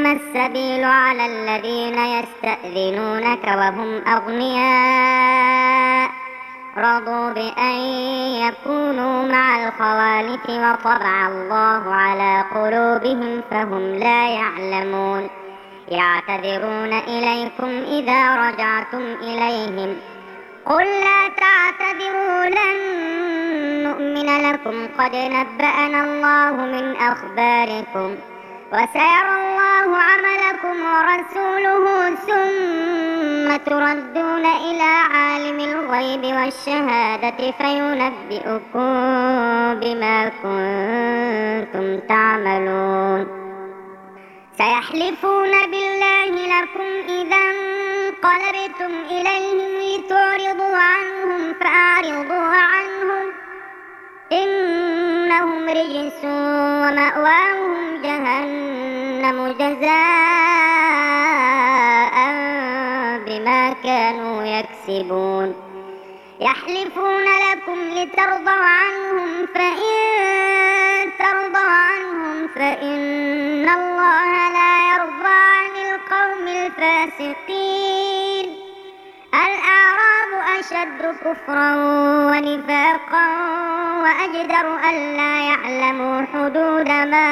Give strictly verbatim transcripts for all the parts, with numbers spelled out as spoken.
إنما السبيل على الذين يستأذنونك وهم أغنياء رضوا بأن يكونوا مع الخوالف وطبع الله على قلوبهم فهم لا يعلمون. يعتذرون إليكم إذا رجعتم إليهم قل لا تعتذروا لن نؤمن لكم قد نبأنا الله من أخباركم وسيرى الله عملكم ورسوله ثم تردون إلى عالم الغيب والشهادة فينبئكم بما كنتم تعملون. سيحلفون بالله لكم إذا انقلبتم إليهم لتعرضوا عنهم فأعرضوا عنهم إنهم رجس ومأواهم جهنم جزاء بما كانوا يكسبون. يحلفون لكم لترضوا عنهم فإن ترضوا عنهم فإن الله لا يرضى عن القوم الفاسقين. الأعراب أشد كفرا ونفاقا وأجدر ألا يعلموا حدود ما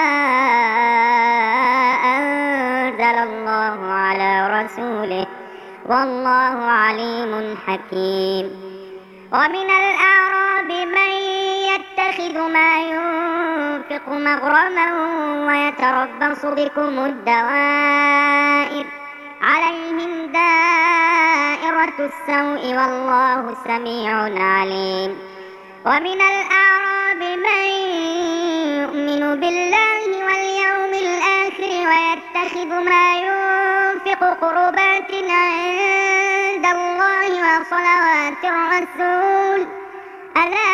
أنزل الله على رسوله والله عليم حكيم. ومن الأعراب من يتخذ ما ينفق مغرما ويتربص بكم الدوائر عليهم دائرة السوء والله سميع عليم. ومن الأعراب من يؤمن بالله واليوم الآخر ويتخذ ما ينفق قربات عند الله وصلوات الرسول ألا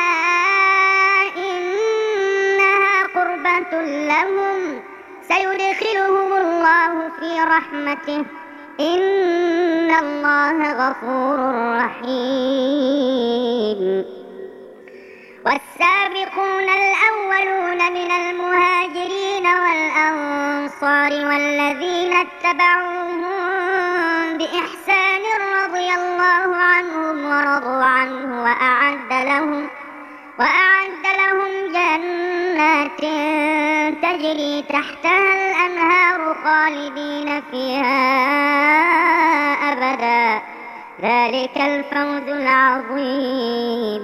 إنها قربة لهم سيدخلهم الله في رحمته إن الله غفور رحيم. والسابقون الأولون من المهاجرين والأنصار والذين اتبعوهم بإحسان رضي الله عنهم ورضوا عنه وأعد لهم وأعد لهم جنات تجري تحتها الأنهار خالدين فيها أبدا ذلك الفوز العظيم.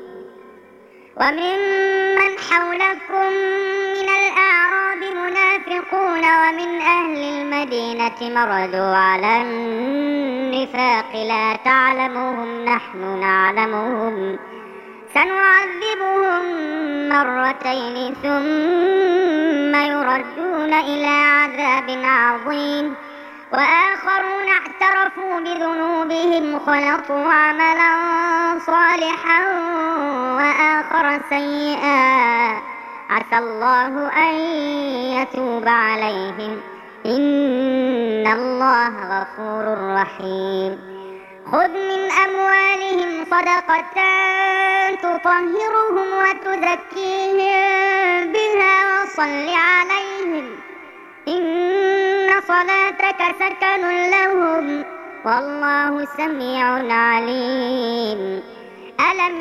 وممن حولكم من الأعراب منافقون ومن أهل المدينة مردوا على النفاق لا تعلمهم نحن نعلمهم سنعذبهم مرتين ثم يردون إلى عذاب عظيم. وآخرون اعترفوا بذنوبهم خلطوا عملا صالحا وآخر سيئا عسى الله أن يتوب عليهم إن الله غفور رحيم. خذ من أموالهم صدقة تطهرهم وتزكيهم بها وصل عليهم إن صلاتك سكن لهم والله سميع عليم. ألم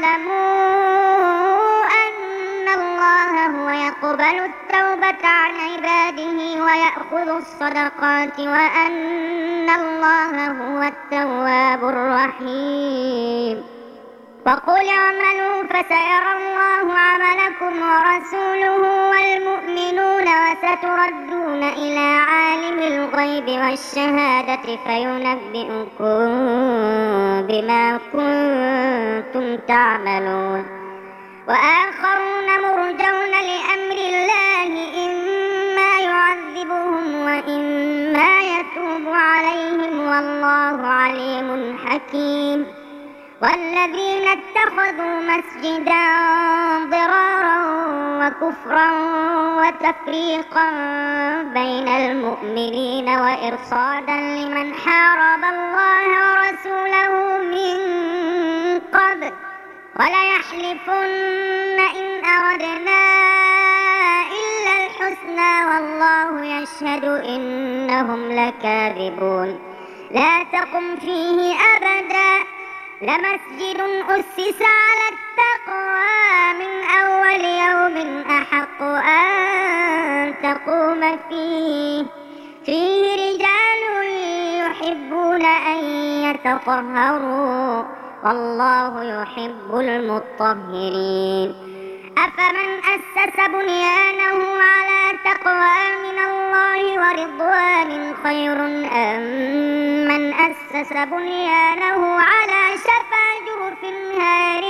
يعلموا أن الله هو يقبل التوبة عن عباده ويأخذ الصدقات وأن الله هو التواب الرحيم. وقل اعملوا فسيرى الله عملكم ورسوله والمؤمنون وستردون إلى عالم الغيب والشهادة فينبئكم بما كنتم تعملون. وآخرون مرجون لأمر الله إما يعذبهم وإما يتوب عليهم والله عليم حكيم. والذين اتخذوا مسجدا ضرارا وكفرا وتفريقا بين المؤمنين وإرصادا لمن حارب الله ورسوله من قبل وليحلفن إن أردنا إلا الحسنى والله يشهد إنهم لكاذبون لا تقم فيه أبدا لمسجد أسس على التقوى من أول يوم أحق أن تقوم فيه فيه رجال يحبون أن يتطهروا والله يحب المطهرين أفمن أسس بنيانه على تقوى من الله ورضوان خير أم من أسس بنيانه على شفا جرف نهار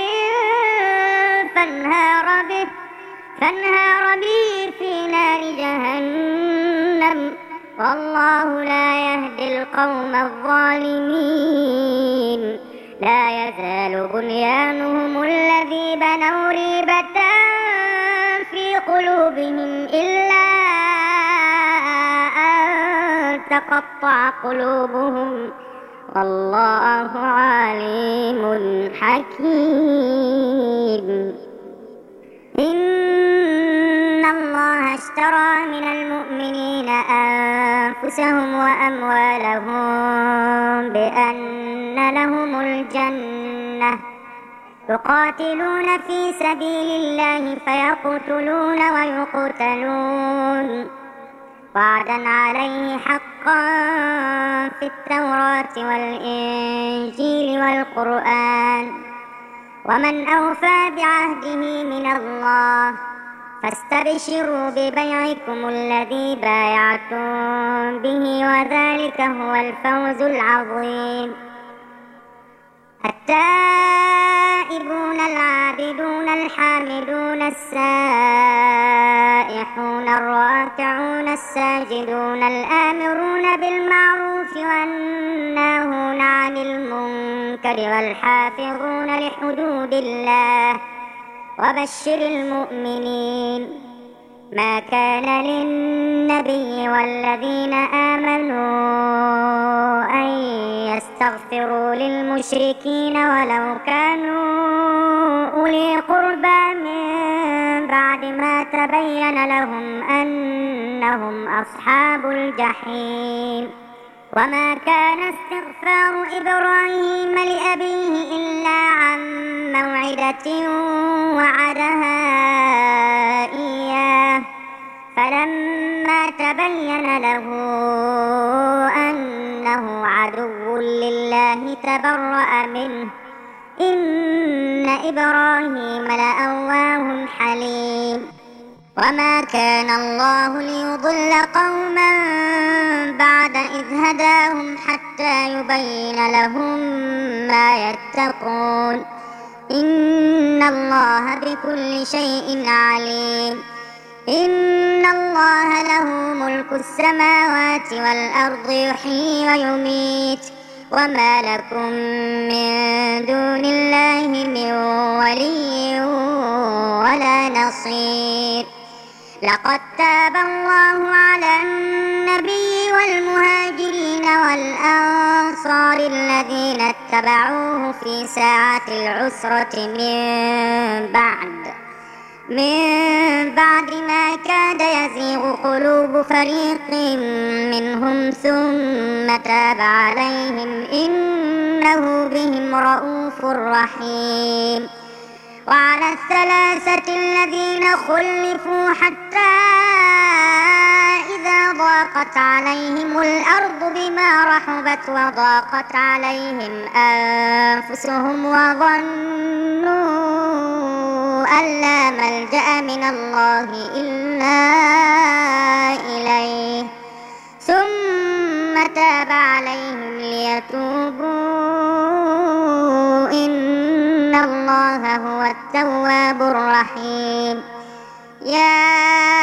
فانهار به فانهار به في نار جهنم والله لا يهدي القوم الظالمين لا يزال بنيانهم الذي بنوا ريبة في قلوبهم إلا أن تقطع قلوبهم والله عليم حكيم إن الله اشترى من المؤمنين أنفسهم وأموالهم بأن لهم الجنة يقاتلون في سبيل الله فيقتلون ويقتلون وعدا عليه حقا في التوراة والإنجيل والقرآن ومن أوفى بعهده من الله فاستبشروا ببيعكم الذي بايعتم به وذلك هو الفوز العظيم التائبون العابدون الحامدون السائحون الراكعون الساجدون الآمرون بالمعروف والناهون عن المنكر والحافظون لحدود الله وبشر المؤمنين ما كان للنبي والذين آمنوا أن يستغفروا للمشركين ولو كانوا أولي قربى من بعد ما تبين لهم أنهم أصحاب الجحيم وما كان استغفار إبراهيم لأبيه إلا عن موعدة وعدها إياه فلما تبين له أنه عدو لله تبرأ منه إن إبراهيم لأواه حليم وما كان الله ليضل قوما بعد إذ هداهم حتى يبين لهم ما يتقون إن الله بكل شيء عليم إن الله له ملك السماوات والأرض يحيي ويميت وما لكم من دون الله من ولي ولا نصير لقد تاب الله على النبي والمهاجرين والأنصار الذين اتبعوه في ساعة العسرة من بعد من بعد ما كاد يزيغ قلوب فريق منهم ثم تاب عليهم إنه بهم رءوف رحيم وعلى الثلاثة الذين خلفوا حتى إذا ضاقت عليهم الأرض بما رحبت وضاقت عليهم أنفسهم وظنوا أن لا ملجأ من الله إلا إليه ثم تاب عليهم ليتوبوا إن الله هو التواب الرحيم يا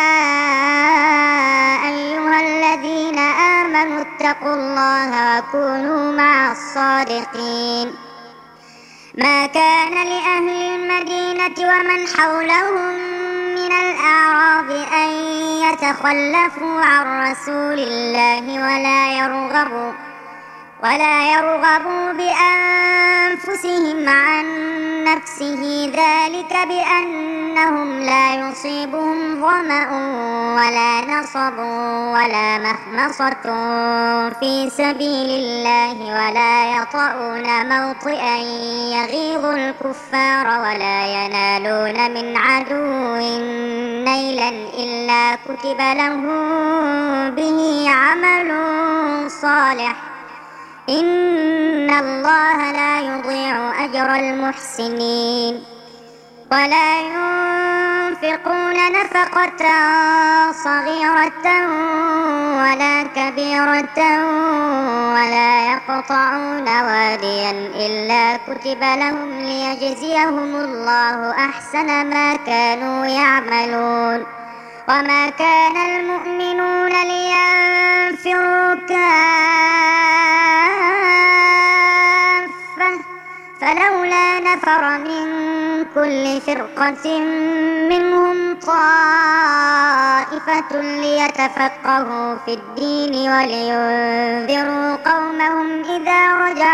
أيها الذين آمنوا اتقوا الله وكونوا مع الصادقين ما كان لأهل المدينة ومن حولهم من الأعراب أن يتخلفوا عن رسول الله ولا يرغبوا ولا يرغبوا بأنفسهم أنفسهم عن نفسه ذلك بأنهم لا يصيبهم ظمأ ولا نصب ولا مخمصة في سبيل الله ولا يطؤون موطئا يغيظ الكفار ولا ينالون من عدو نيلا إلا كتب لهم به عمل صالح إن الله لا يضيع أجر المحسنين. ولا ينفقون نفقة صغيرة ولا كبيرة ولا يقطعون واديا إلا كتب لهم ليجزيهم الله أحسن ما كانوا يعملون. وما كان المؤمنون لينفروا كافة فلولا نفر من كل فرقة منهم طائفة ليتفقهوا في الدين ولينذروا قومهم إذا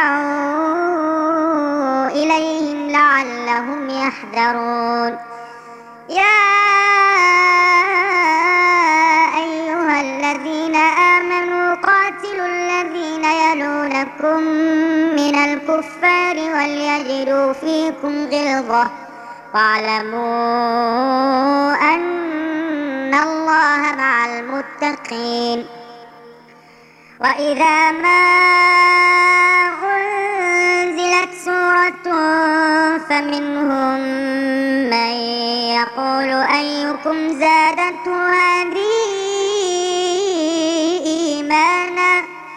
رجعوا إليهم لعلهم يحذرون. يا أيها الذين آمنوا قاتلوا الذين يلونكم من الكفار وليجدوا فيكم غلظة واعلموا أن الله مع المتقين. وإذا ما أنزلت سورة فمنهم من يقول أيكم زادته هذه إيمانا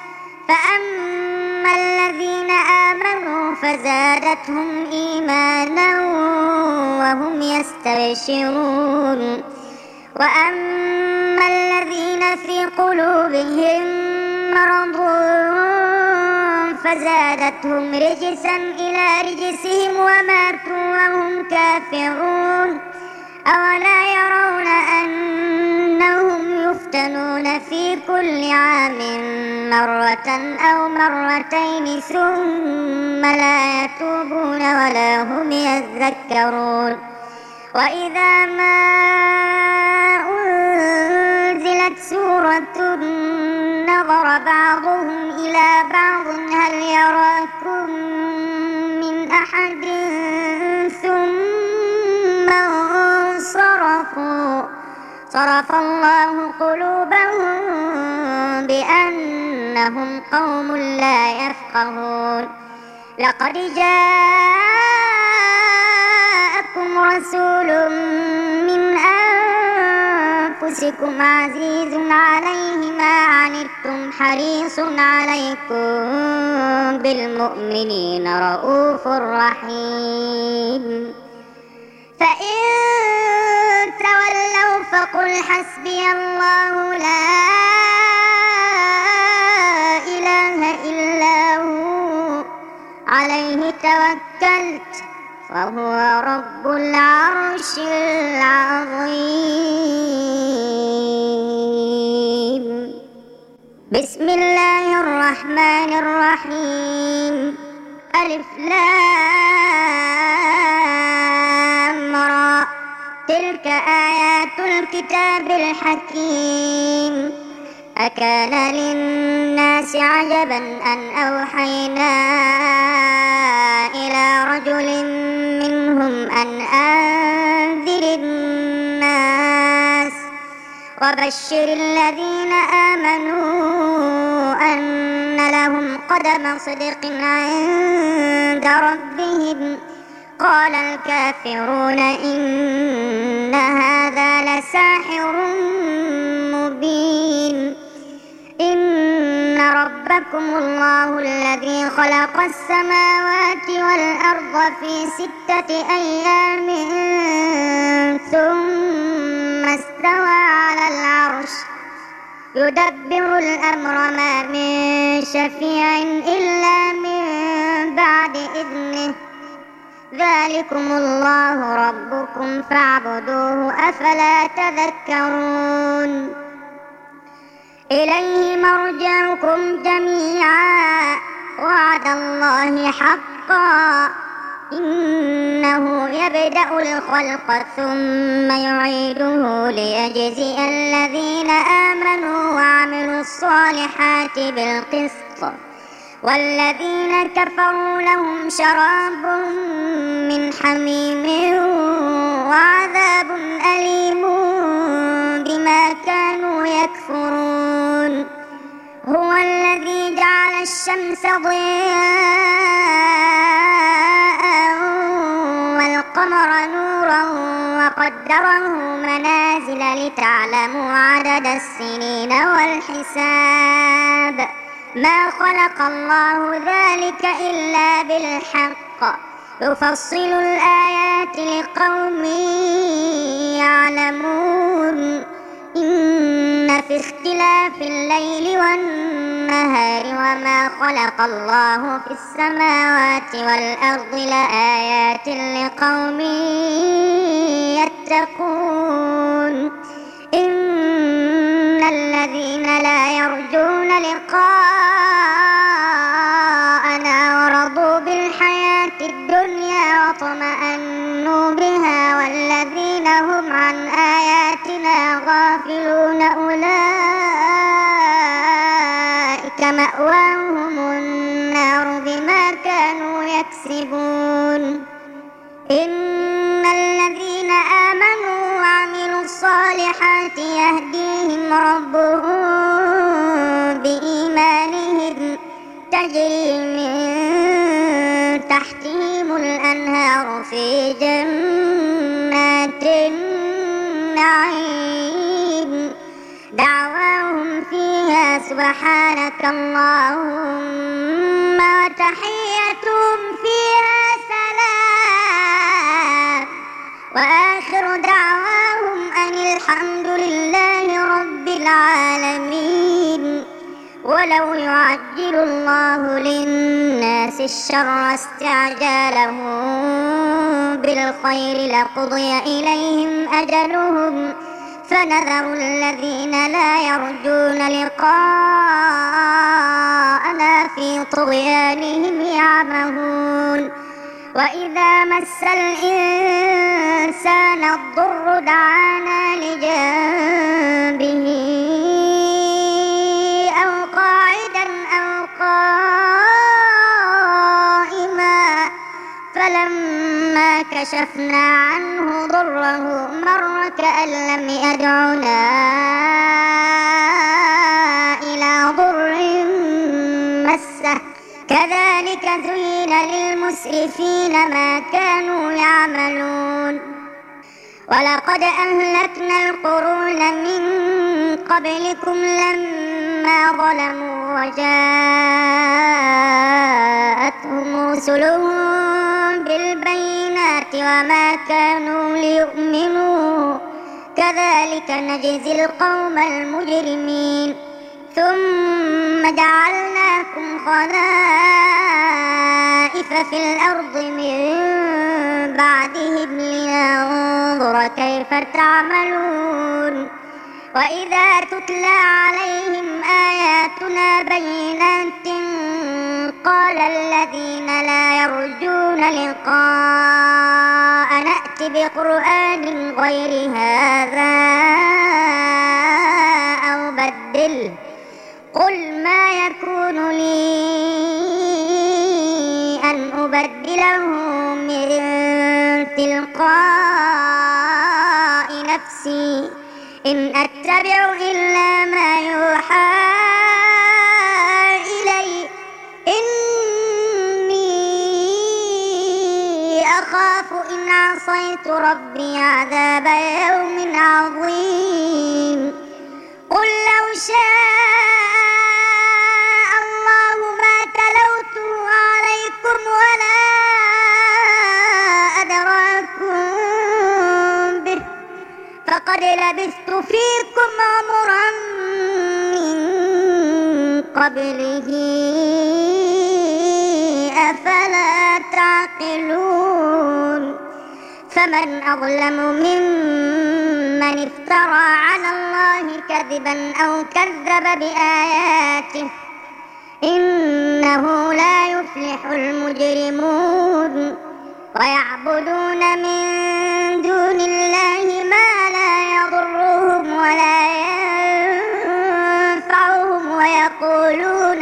فأما الذين آمنوا فزادتهم إيمانا وهم يستبشرون. وأما الذين في قلوبهم مرض فزادتهم رجسا إلى رجسهم وماتوا وهم كافرون. أولا يرون أنهم يفتنون في كل عام مرة أو مرتين ثم لا يتوبون ولا هم يذكرون. وإذا ما أنزلت سورة نظر بعضهم إلى بعض هل يراكم من أحد ثم انصرفوا صرف الله قلوبهم بأنهم قوم لا يفقهون. لقد جاءكم رسول من أنفسكم عزيز عليه ما عنتم حريص عليكم بالمؤمنين رؤوف رحيم. فإن تولوا فقل حسبي الله لا إله إلا هو عليه توكلت وهو رب العرش العظيم. بسم الله الرحمن الرحيم. ألف لام را تلك آيات الكتاب الحكيم. أكان للناس عجبا أن أوحينا إلى رجل منهم أن أنذر الناس وبشر الذين آمنوا أن لهم قدم صدق عند ربهم. قال الكافرون إن هذا لساحر مبين. إن ربكم الله الذي خلق السماوات والأرض في ستة أيام ثم استوى على العرش يدبر الأمر ما من شفيع إلا من بعد إذنه. ذلكم الله ربكم فاعبدوه أفلا تذكرون. إليه مرجعكم جميعا وعد الله حق حقا إنه يبدأ الخلق ثم يعيده ليجزي الذين آمنوا وعملوا الصالحات بالقسط والذين كفروا لهم شراب من حميم وعذاب أليم بما كانوا يكفرون هو الذي جعل الشمس ضياء والقمر نورا وقدره منازل لتعلموا عدد السنين والحساب ما خلق الله ذلك إلا بالحق يفصل الآيات لقوم يعلمون إن في اختلاف الليل والنهار وما خلق الله في السماوات والأرض لآيات لقوم يتقون إن الذين لا يرجون لقاءنا ورضوا بالحياة الدنيا واطمأنوا بها والذين هم عن آياتنا غافلون أولئك مأواهم النار بما كانوا يكسبون إن الذين آمنوا وعملوا الصالحات يهديهم ربهم بإيمانهم تجري من تحتهم الأنهار في جنات النعيم دعواهم فيها سبحانك اللهم وتحيتهم فيها سلام وآخر دعواهم أن الحمد لله رب العالمين ولو يعجل الله للناس الشر استعجالهم بالخير لقضي إليهم أجلهم فنذر الذين لا يرجون لقاءنا في طغيانهم يعمهون وإذا مس الإنسان الضر دعانا لجنبه أو قاعدا أو قائما فلما كشفنا عنه ضره مر كأن لم يدعنا إلى ضر مسه كذلك زين للمسرفين ما كانوا يعملون ولقد أهلكنا القرون من قبلكم لما ظلموا وجاءتهم رسلهم بالبينات وما كانوا ليؤمنوا كذلك نجزي القوم المجرمين ثم جعلناكم خلائف في الأرض من بعدهم لننظر كيف تعملون وإذا تتلى عليهم آياتنا بينات قال الذين لا يرجون لقاء نأت بقرآن غير هذا أو بدله قل ما يكون لي أن أبدله من تلقاء نفسي إن أتبع إلا ما يوحى إلي إني أخاف إن عصيت ربي عذاب يوم عظيم قل لو شاء الله ما تلوته عليكم ولا أدراكم به فقد لبثت فيكم عمرا من قبله أفلا تعقلون فمن أظلم ممن افترى على الله كذبا أو كذب بآياته إنه لا يفلح المجرمون ويعبدون من دون الله ما لا يضرهم ولا ينفعهم ويقولون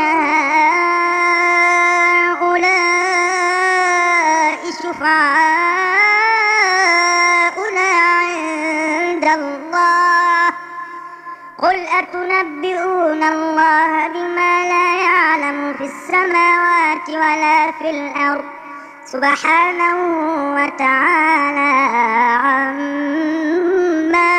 هؤلاء شفعاؤنا عند الله قل أتنبئون الله بما لا يعلم في السماوات ولا في الأرض سبحانه وتعالى عما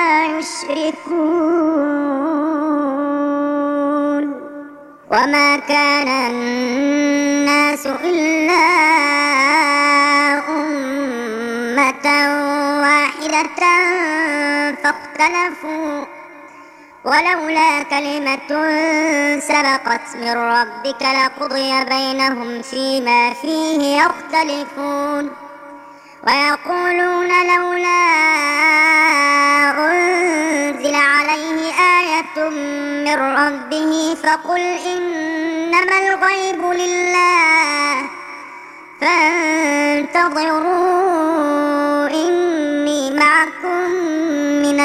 يشركون وما كان الناس إلا أمة واحدة فاختلفوا ولولا كلمة سبقت من ربك لقضي بينهم فيما فيه يختلفون ويقولون لولا أنزل عليه آية من ربه فقل إنما الغيب لله فانتظروا إني معكم من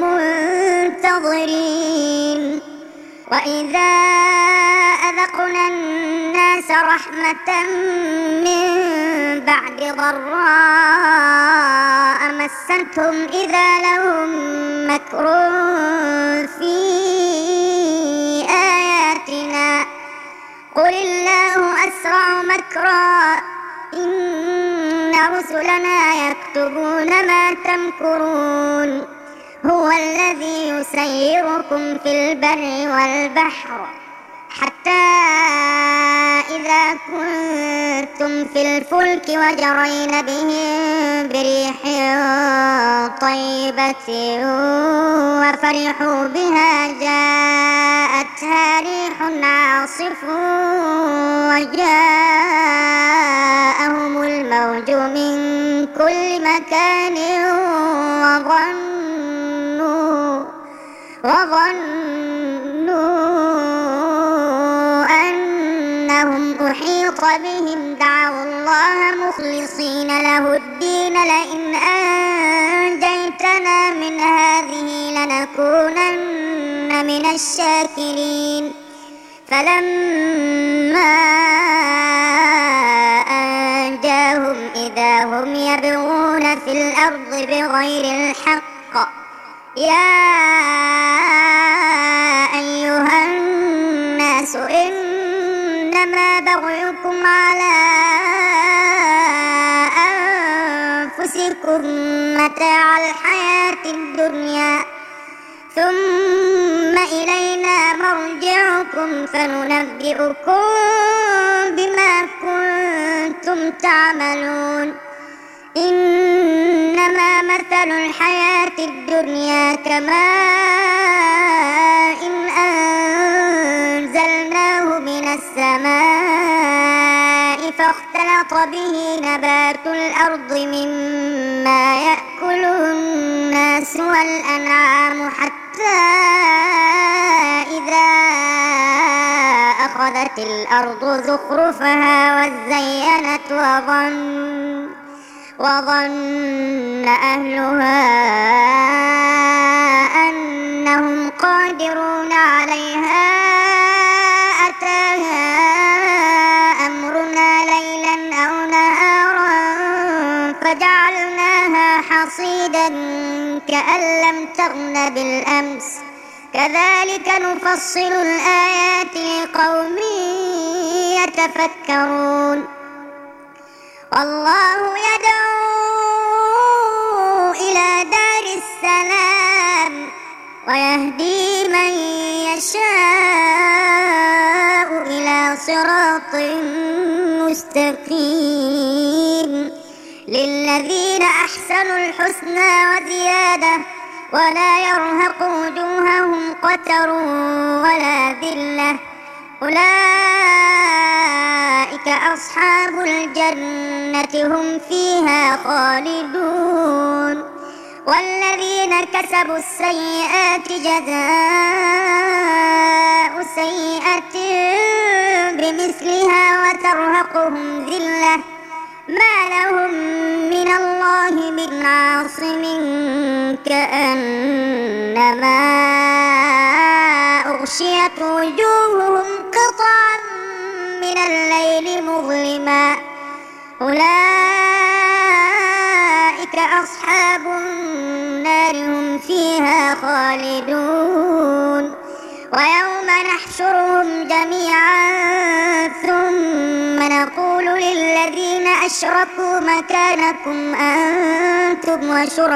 المنتظرين وإذا أذقنا الناس رحمة من بعد ضراء مستهم إذا لهم مكر في آياتنا قل الله أسرع مكرا إن رسلنا يكتبون ما تمكرون هو الذي يسيركم في البر والبحر حتى إذا كنتم في الفلك وجرين بهم بريح طيبة وفرحوا بها جاءتها ريح عاصف وجاءهم الموج من كل مكان وظنوا وظنوا أنهم أحيط بهم دعوا الله مخلصين له الدين لئن أنجيتنا من هذه لنكونن من الشاكرين فلما أنجاهم إذا هم يبغون في الأرض بغير الحق يا أيها الناس إنما بغيكم على أنفسكم متاع الحياة الدنيا ثم إلينا مرجعكم فننبئكم بما كنتم تعملون إنما مثل الحياة الدنيا كماء إن أنزلناه من السماء فاختلط به نبات الأرض مما يأكل الناس والأنعام حتى إذا أخذت الأرض زخرفها وزينت وظن وظن أهلها أنهم قادرون عليها أتاها أمرنا ليلا أو نهارا فجعلناها حصيدا كأن لم تغن بالأمس كذلك نفصل الآيات لقوم يتفكرون والله يدعو إلى دار السلام ويهدي من يشاء إلى صراط مستقيم للذين أحسنوا الحسنى وزيادة ولا يرهق وجوههم قتر ولا ذلة أولئك أصحاب الجنة هم فيها خالدون والذين كسبوا السيئات جزاء سيئة ترهقهم ذلة ما لهم من الله من عاصم كأنما أغشيت وجوههم قطعا من الليل مظلما أولئك أصحاب النار هم فيها خالدون ويوم نحشرهم جميعا ثم نقول للذين أشركوا مكانكم أنتم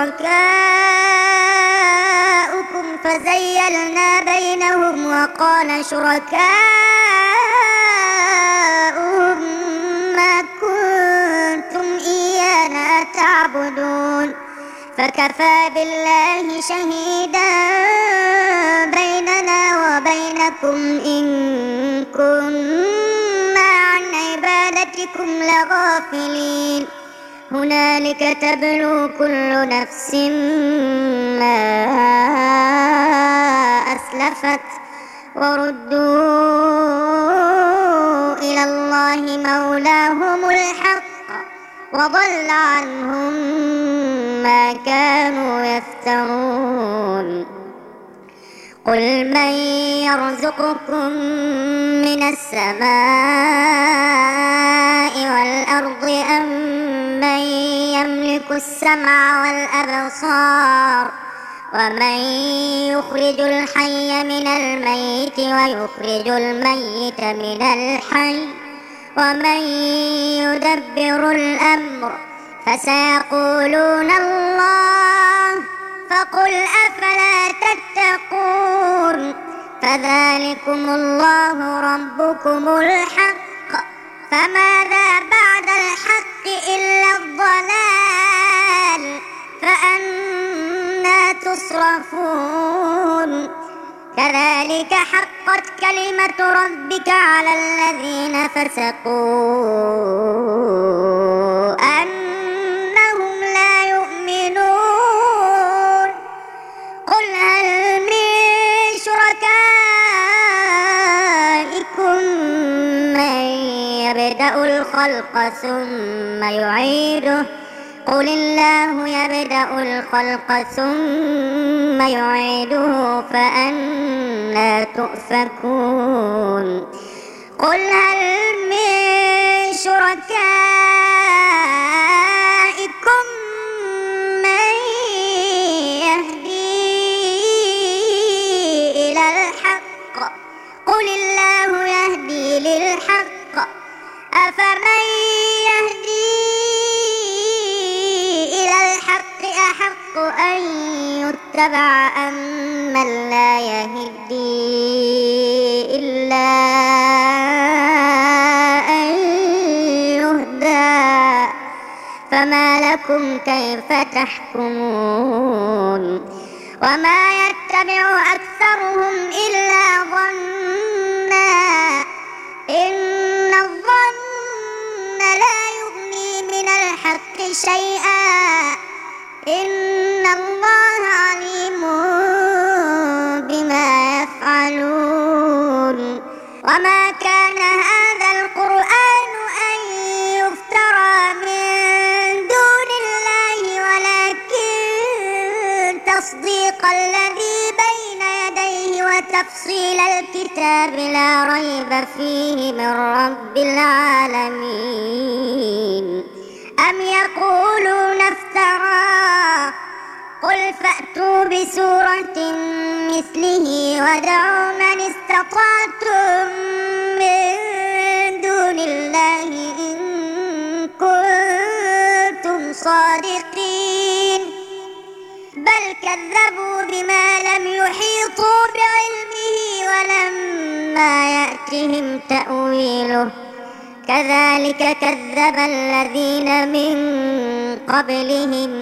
وشركاؤكم فزيلنا بينهم وقال شركاؤهم ما كنتم إيانا تعبدون فكفى بالله شهيدا بيننا وبينكم إن كنا عن عبادتكم لغافلين هنالك تبلو كل نفس ما أسلفت وردوا إلى الله مولاهم الحق وضل عنهم ما كانوا يفترون قل من يرزقكم من السماء والأرض أم من يملك السمع والأبصار ومن يخرج الحي من الميت ويخرج الميت من الحي ومن يدبر الأمر فسيقولون الله فقل أفلا تتقون فذلكم الله ربكم الحق فماذا بعد الحق إلا الضلال فأنى تصرفون كذلك حقت كلمة ربك على الذين فسقوا أنهم لا يؤمنون قل هل من شركائكم من يبدأ الخلق ثم يعيده قل الله يبدأ الخلق ثم يعيده فأنى تؤفكون قل هل من شركائكم من يهدي إلى الحق قل الله يهدي للحق أفمن يهدي أحق أن يتبع أم من لا يهدي إلا أن يهدى فما لكم كيف تحكمون وما يتبع أكثرهم إلا ظنا إن الظن لا يغني من الحق شيئا إن الله عليم بما يفعلون وما كان هذا القرآن أن يفترى من دون الله ولكن تصديق الذي بين يديه وتفصيل الكتاب لا ريب فيه من رب العالمين أم يقولون افتراه قل فأتوا بسورة مثله وادعوا من استطعتم من دون الله إن كنتم صادقين بل كذبوا بما لم يحيطوا بعلمه ولما يأتهم تأويله كذلك كذب الذين من قبلهم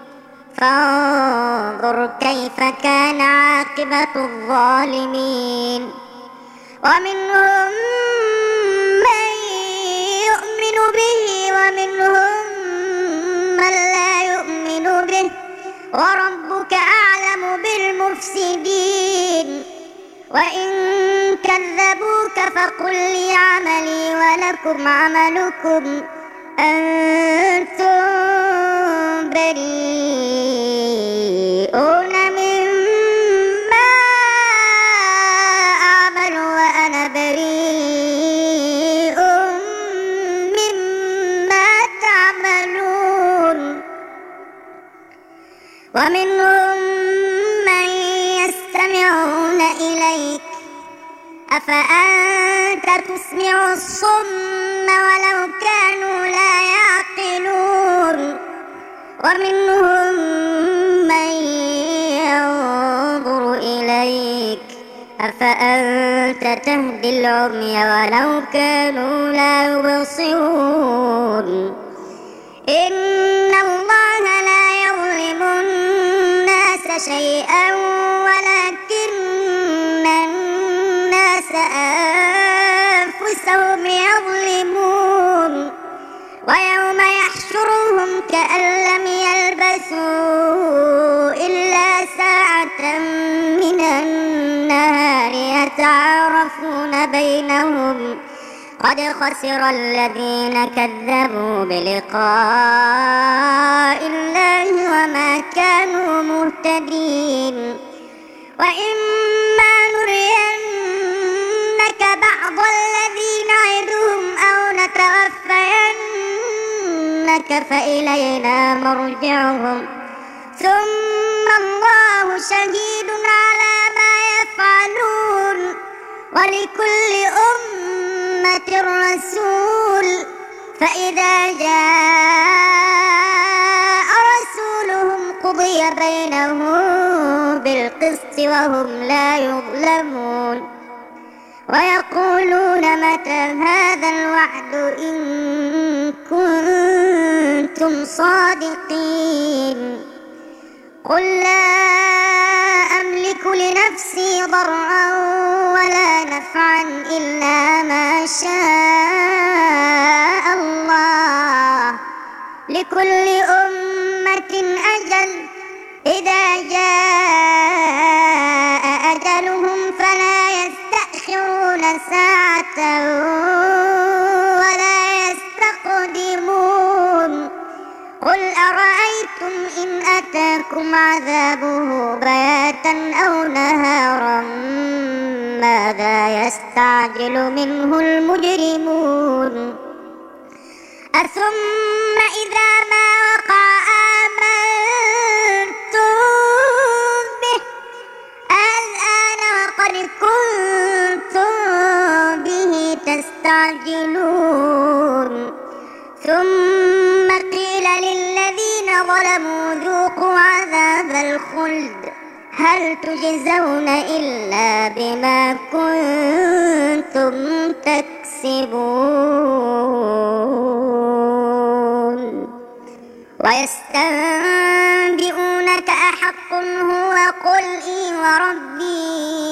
فانظر كيف كان عاقبة الظالمين ومنهم من يؤمن به ومنهم من لا يؤمن به وربك أعلم بالمفسدين وإن كذبوك فقل لي عملي ولكم عملكم أنتم بريئون مما أعمل وأنا بريء مما تعملون ومنهم من يستمعون إليك أفأنت تسمع الصم ولو كانوا لا يعقلون ومنهم من ينظر إليك أفأنت تهدي العمي ولو كانوا لا يبصرون إن الله لا يظلم الناس شيئا ولكن الناس أنفسهم يظلمون ويوم يحشرهم كأن لم يلبثوا إلا ساعة من النهار يتعارفون بينهم قد خسر الذين كذبوا بلقاء الله وما كانوا مهتدين وإما نرينك بعض الذي نعدهم أو نتوفينك فإلينا مرجعهم ثم الله شهيد على ما يفعلون ولكل أمة رسول فإذا جاء رسولهم قضي بينهم بالقسط وهم لا يظلمون ويقولون متى هذا الوعد إن كنتم صادقين قل لا أملك لنفسي ضرا ولا نفعا إلا ما شاء الله لكل أمة أجل إذا جاء أجلهم فلا يستأخرون ساعة ولا يستقدمون قل أرأيتم إن أتاكم عذابه بياتا أو نهارا ماذا يستعجل منه المجرمون أثم إذا ما وقع آمنتم به الآن وقد كنتم به تستعجلون ثم قيل للذين ظلموا ذوقوا عذاب الخلد هل تجزون إلا بما كنتم تكسبون ويستنبئونك أحق هو قل إي وربي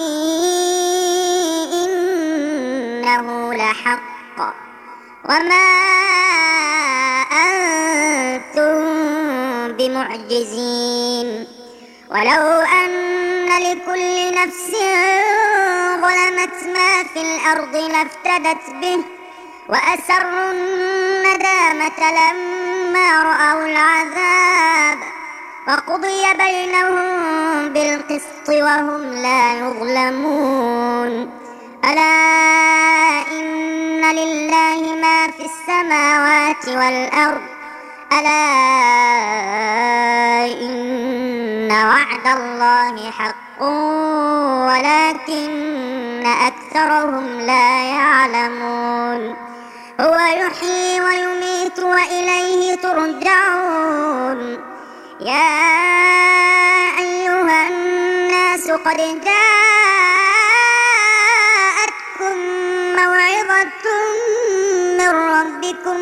إنه لحق وما أنتم بمعجزين ولو أن لكل نفس ظلمت ما في الأرض لافتدت به وأسروا الندامة لما رأوا العذاب وقضي بينهم بالقسط وهم لا يظلمون ألا إن لله ما في السماوات والأرض ألا إن وعد الله حق ولكن أكثرهم لا يعلمون هو يحيي ويميت وإليه ترجعون يا أيها الناس قد جاءتكم موعظة من ربكم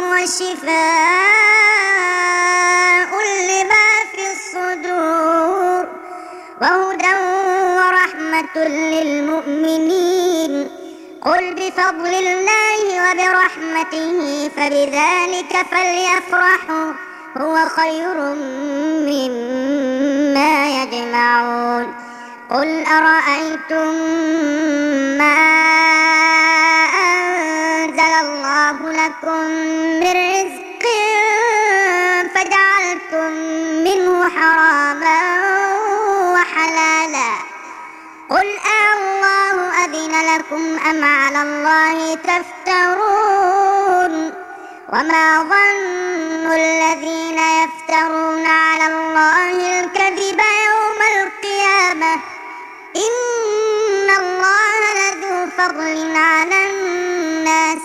وشفاء لما في الصدور وهدى ورحمة للمؤمنين قل بفضل الله وبرحمته فبذلك فليفرحوا هو خير مما يجمعون قل أرأيتم ما أم على الله تفترون وما ظن الذين يفترون على الله الكذب يوم القيامة إن الله لذو فضل على الناس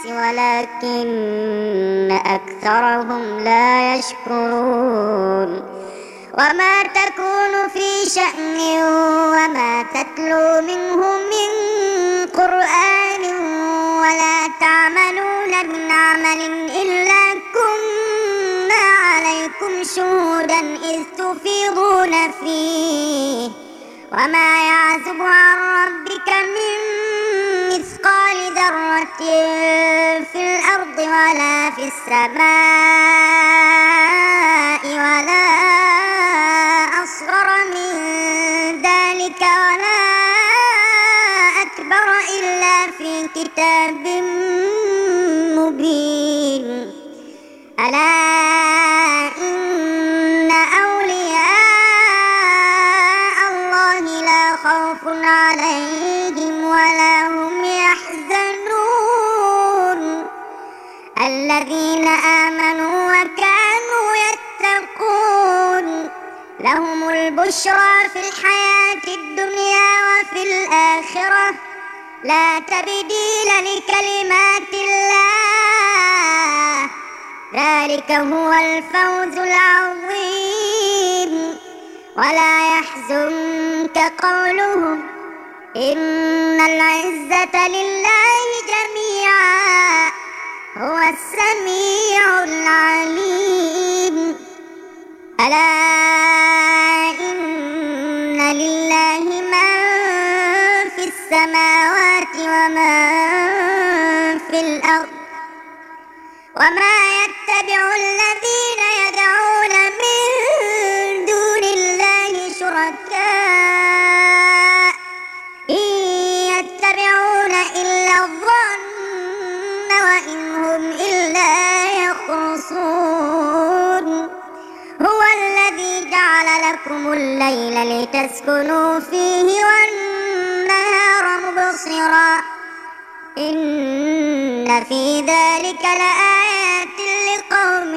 ولكن أكثرهم لا يشكرون وما تكون في شأن وما تتلو منه من قرآن ولا تعملون من عمل إلا كنا عليكم شهودا إذ تفيضون فيه وما يعزب عن ربك من مثقال ذرة في الأرض ولا في السماء ولا أصغر من ذلك ولا أكبر إلا في كتاب مبين ألا إن أولياء الله لا خوف عليهم ولا هم يحزنون الذين آمنوا وكانوا يتقون لهم البشرى في الحياة الدنيا وفي الآخرة لا تبديل لكلمات الله ذلك هو الفوز العظيم ولا يحزنك قولهم إن العزة لله جميعا هو السميع العليم ألا إن لله من في السماوات ومن في الأرض وما يتبع الذين يدعون من دون الله شركاء إن يتبعون إلا الظن وإن هم إلا يخرصون هو الذي جعل لكم الليل لتسكنوا فيه والنهار مبصرا إن في ذلك لآيات لقوم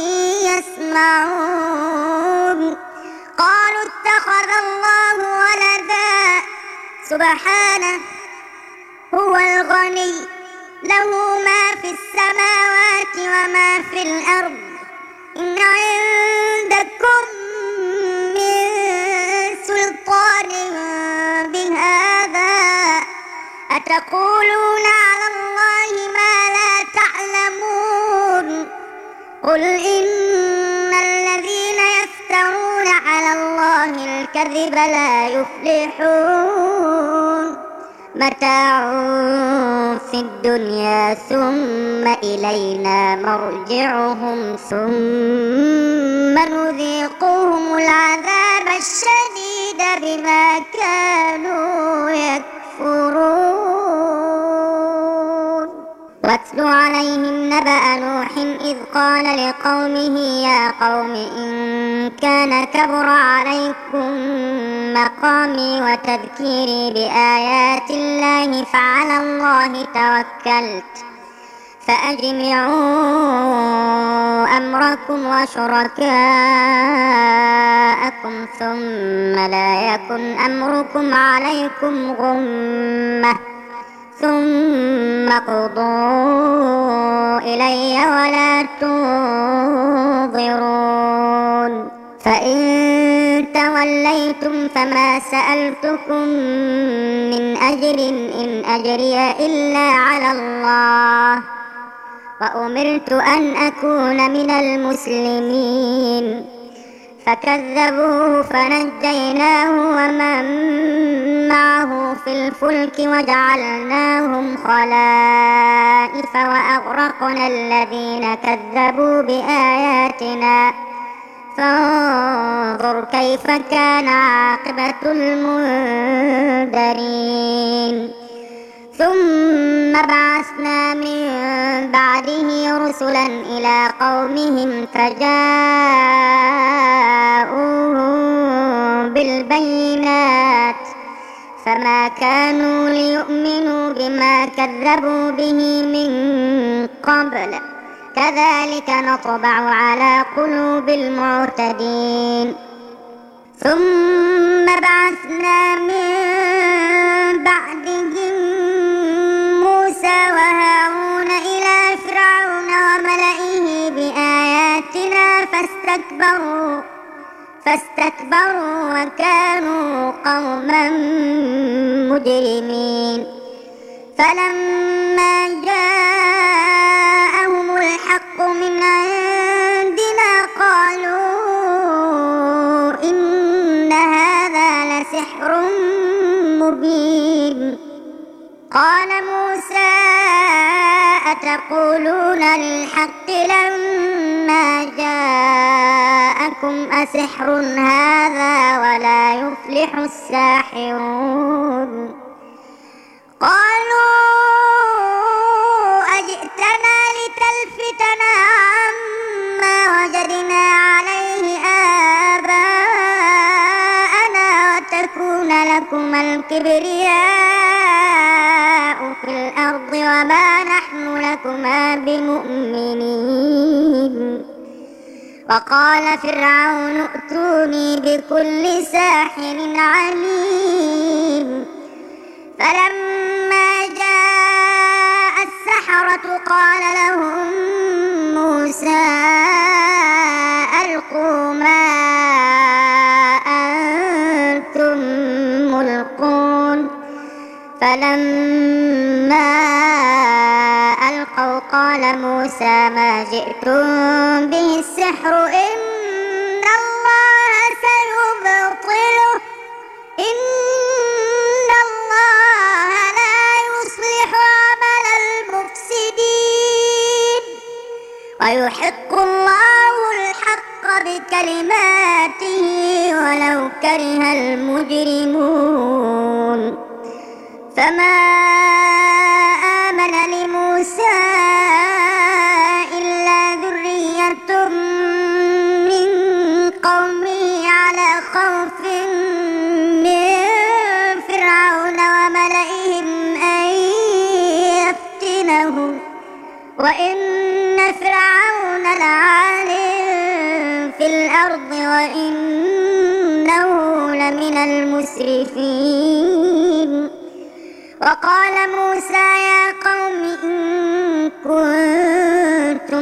يسمعون قالوا اتخذ الله ولدا سبحانه هو الغني له ما في السماوات وما في الأرض إن عندكم من سلطان بهذا أتقولون على الله ما لا تعلمون قل إن الذين يفترون على الله الكذب لا يفلحون متاع في الدنيا ثم إلينا مرجعهم ثم نذيقهم العذاب الشديد بما كانوا يكفرون واتل عليهم نبأ نوح إذ قال لقومه يا قوم إن كان كبر عليكم مقامي وتذكيري بآيات الله فعلى الله توكلت فأجمعوا أمركم وشركاءكم ثم لا يكن أمركم عليكم غمة ثم قضوا إلي ولا تنظرون فإن توليتم فما سألتكم من أجر إن أجري إلا على الله وأمرت أن أكون من المسلمين فكذبوه فنجيناه ومن معه في الفلك وجعلناهم خلائف وأغرقنا الذين كذبوا بآياتنا فانظر كيف كان عاقبة المنذرين ثم بعثنا من بعده رسلا إلى قومهم فجاءوهم بالبينات فما كانوا ليؤمنوا بما كذبوا به من قبل كذلك نطبع على قلوب المعتدين. ثم بعثنا من بعدهم موسى وهارون إلى فرعون وملئه بآياتنا فاستكبروا فاستكبروا وكانوا قوما مجرمين. فلما جاءهم الحق من عندنا قالوا إن هذا لسحر مبين. قال موسى أتقولون للحق لما جاءكم أسحر هذا ولا يفلح الساحرون. قالوا أجئتنا لتلفتنا عما وجدنا عليه آباءنا وتكون لكما الكبرياء في الأرض وما نحن لكما بمؤمنين. وقال فرعون ائتوني بكل ساحر عليم. فلما جاء السحرة قال لهم موسى ألقوا ما أنتم ملقون. فلما ألقوا قال موسى ما جئتم به السحر إن الله سيبطله إن الله لا يصلح عمل المفسدين ويحق الله الحق بكلماته ولو كره المجرمون. فما آمن لموسى إلا ذرية من قومه على خوف من فرعون وملئهم أن يفتنهم وإن فرعون لعال في الأرض وإنه لمن المسرفين. وقال موسى يا قوم إن كنتم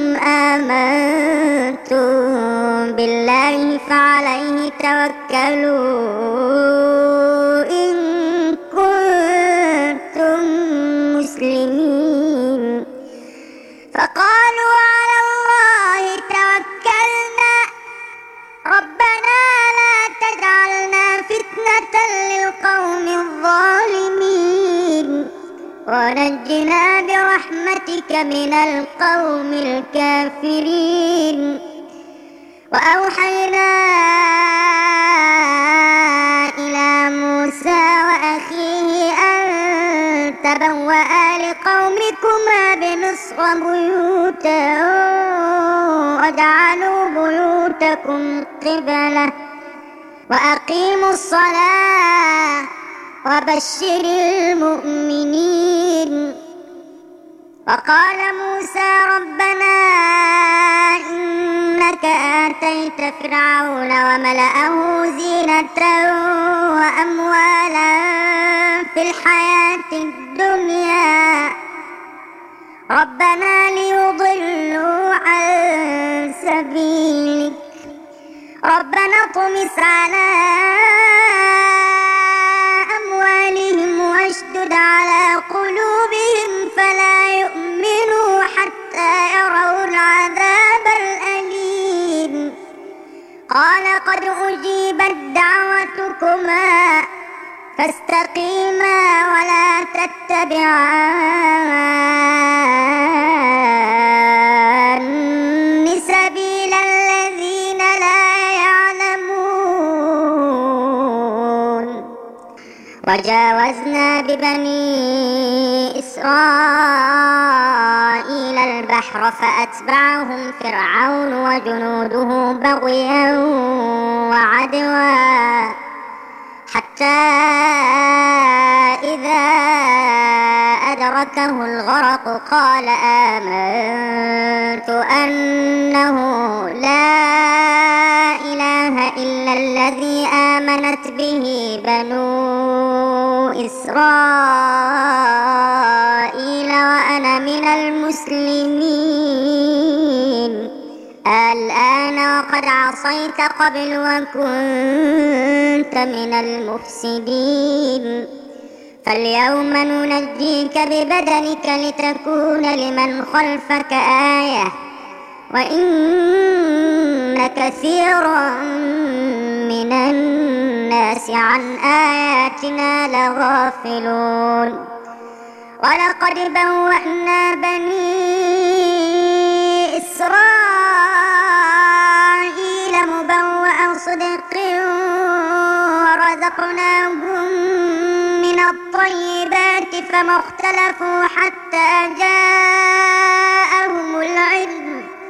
آمنتم بالله فعليه توكلوا إن كنتم مسلمين. فقالوا على الله توكلنا ربنا لا تجعلنا فتنة للقوم الظالمين ونجنا برحمتك من القوم الكافرين. وأوحينا إلى موسى وأخيه أن تبوأ لقومكما بمصر بيوتا واجعلوا بيوتكم قبلة وأقيموا الصلاة وبشر المؤمنين. وقال موسى ربنا إنك آتيت فرعون وملأه زينة وأموالا في الحياة الدنيا ربنا ليضلوا عن سبيلك ربنا اطمس على أموالهم واشدد على قلوبهم فلا يؤمنوا حتى يروا العذاب الأليم. قال قد أجيبت دعوتكما فاستقيما ولا تتبعان سبيل الذين لا يعلمون. وجاوزنا ببني إسرائيل البحر فأتبعهم فرعون وجنوده بغيا وعدوا حتى حتى إذا أدركه الغرق قال آمنت أنه لا إله إلا الذي آمنت به بنو إسرائيل وأنا من المسلمين. الآن وقد عصيت قبل وكنت من المفسدين، فاليوم ننجيك ببدنك لتكون لمن خلفك آية وإن كثيرا من الناس عن آياتنا لغافلون. ولقد بوأنا بني إسرائيل مبوأ صدق ورزقناهم من الطيبات فما اختلفوا حتى جاءهم العلم.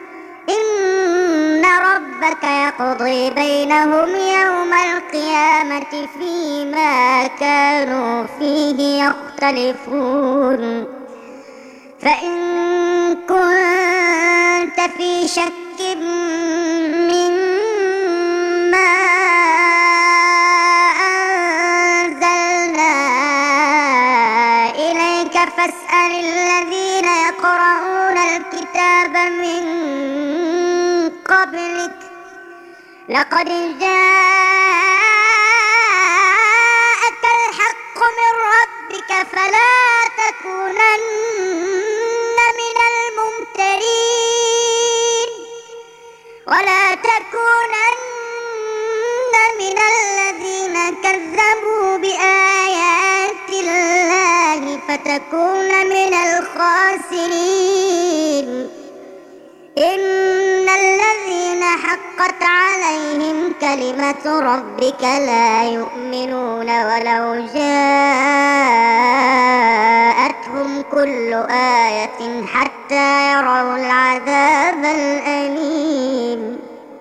إن ربك يقضي بينهم يوم القيامة فيما كانوا فيه يختلفون. فإن كنت في شك مما أنزلنا إليك فاسأل الذين يقرؤون الكتاب من قبلك لقد جاءك الحق من ربك فلا تكونن من الممترين ولا تكونن من الذين كذبوا بآيات الله فتكون من الخاسرين. إن الذين حقت عليهم كلمة ربك لا يؤمنون ولو جاءتهم كل آية حتى يروا العذاب الأليم.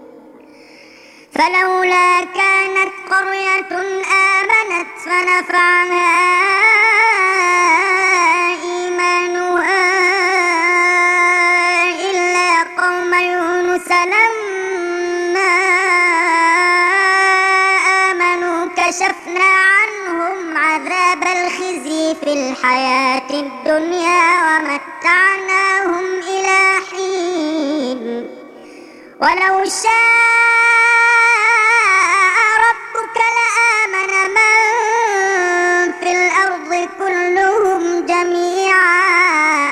فلولا كانت قرية آمنت فنفعها إيمانها إلا قوم يونس لما آمنوا كشفنا عنهم عذاب الخزي في الحياة الدنيا ومتعناهم إلى حين. ولو شاء ربك لآمن من في الأرض كلهم جميعا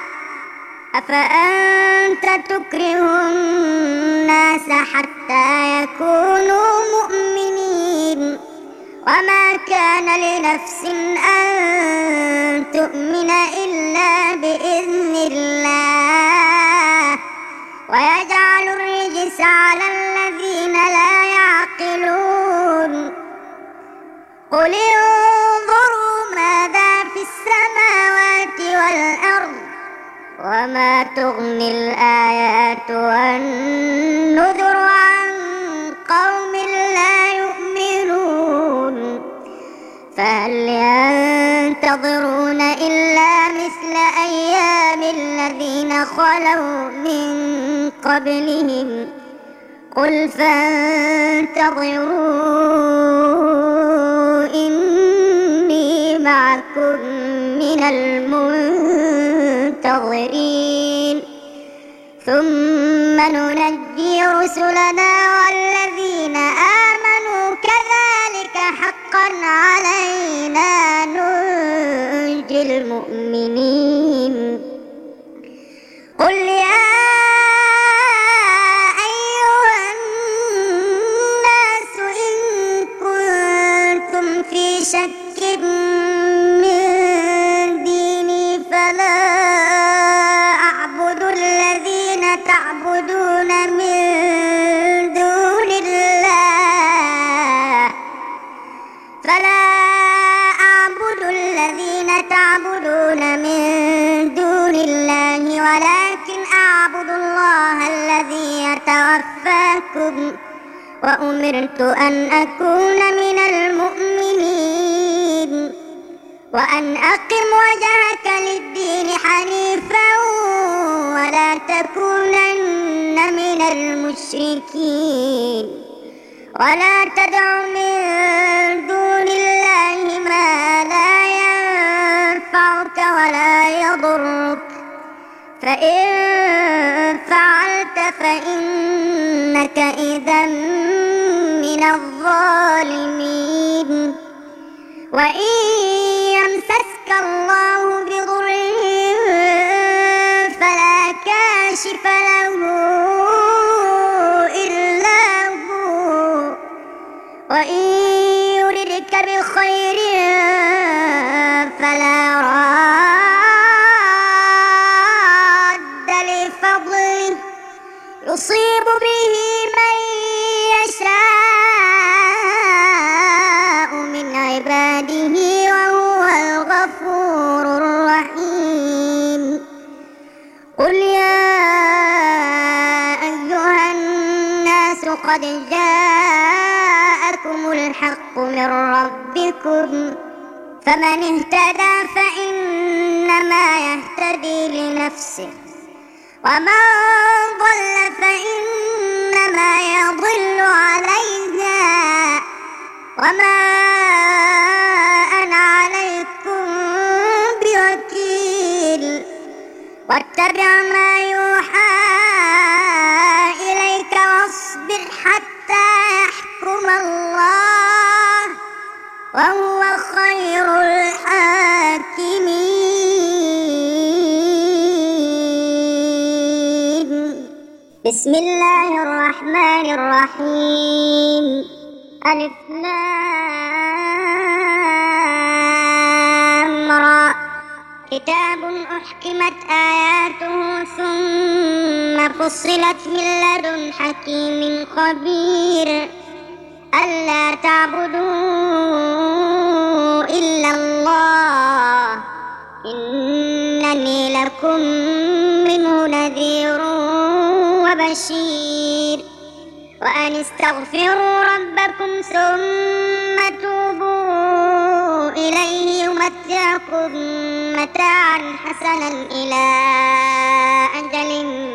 أفأنت تكره الناس حتى يكونوا مؤمنين. وما كان لنفس أن تؤمن إلا بإذن الله ويجعل الرجس على الذين لا يعقلون. قل انظروا ماذا في السماوات والأرض وما تغني الآيات والنذر عن قوم لا يؤمنون. فهل ينتظرون إلا مثل أيام الذين خلوا من قبلهم قل فانتظروا إني معكم من المنتظرين. ثم ننجي رسلنا والذين آمنوا كذلك حقا علينا ننجي المؤمنين. قل يا أيها الناس إن كنتم في شك من ديني فلا أعبد الذين تعبدون من دون الله فلا أعبد الذين تعبدون من دون الله ولكن أعبد الله الذي يتوفاكم وأمرت أن أكون من المؤمنين وأن أقم وجهك للدين حنيفا ولا تكونن من المشركين ولا تدع من دون الله ما لا ينفعك ولا يضرك فإن فعلت فإنك إذا من الظالمين وإن يمسسك الله بضر فلا كاشف له إلا هو وإن يردك بخير فلا راد لفضله يصيب به من يشاء من عباده وهو الغفور الرحيم قل يا أيها الناس قد جاءكم الحق من ربكم فمن اهتدى فإنما يهتدي لنفسه ومن ضل فإنما يضل عليها وما أنا عليكم بوكيل واتبع ما يوحى إليك واصبر حتى يحكم الله وهو خير الحاكمين بسم الله الرحمن الرحيم ألف لام را كتاب أحكمت آياته ثم فصلت من لدن حكيم خبير ألا تعبدوا إلا الله إنني لكم منه نذير وبشير وأن استغفروا ربكم ثم توبوا إليه يمتعكم متاعا حسنا إلى أجل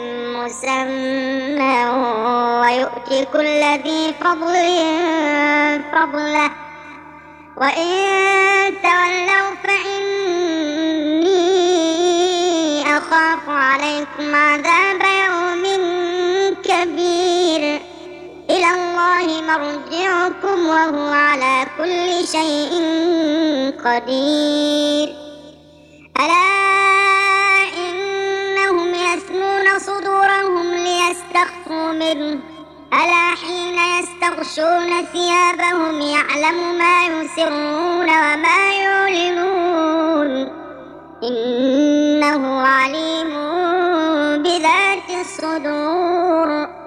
مسمى ويؤتي كل ذي فضل فضله وإن تولوا فإني أخاف عليكم عذاب يوم كبير إلى الله مرجعكم وهو على كل شيء قدير ألا إنهم يثنون صدورهم ليستخفوا منه ألا حين يستغشون ثيابهم يعلم ما يسرون وما يعلنون إنه عليم بذات الصدور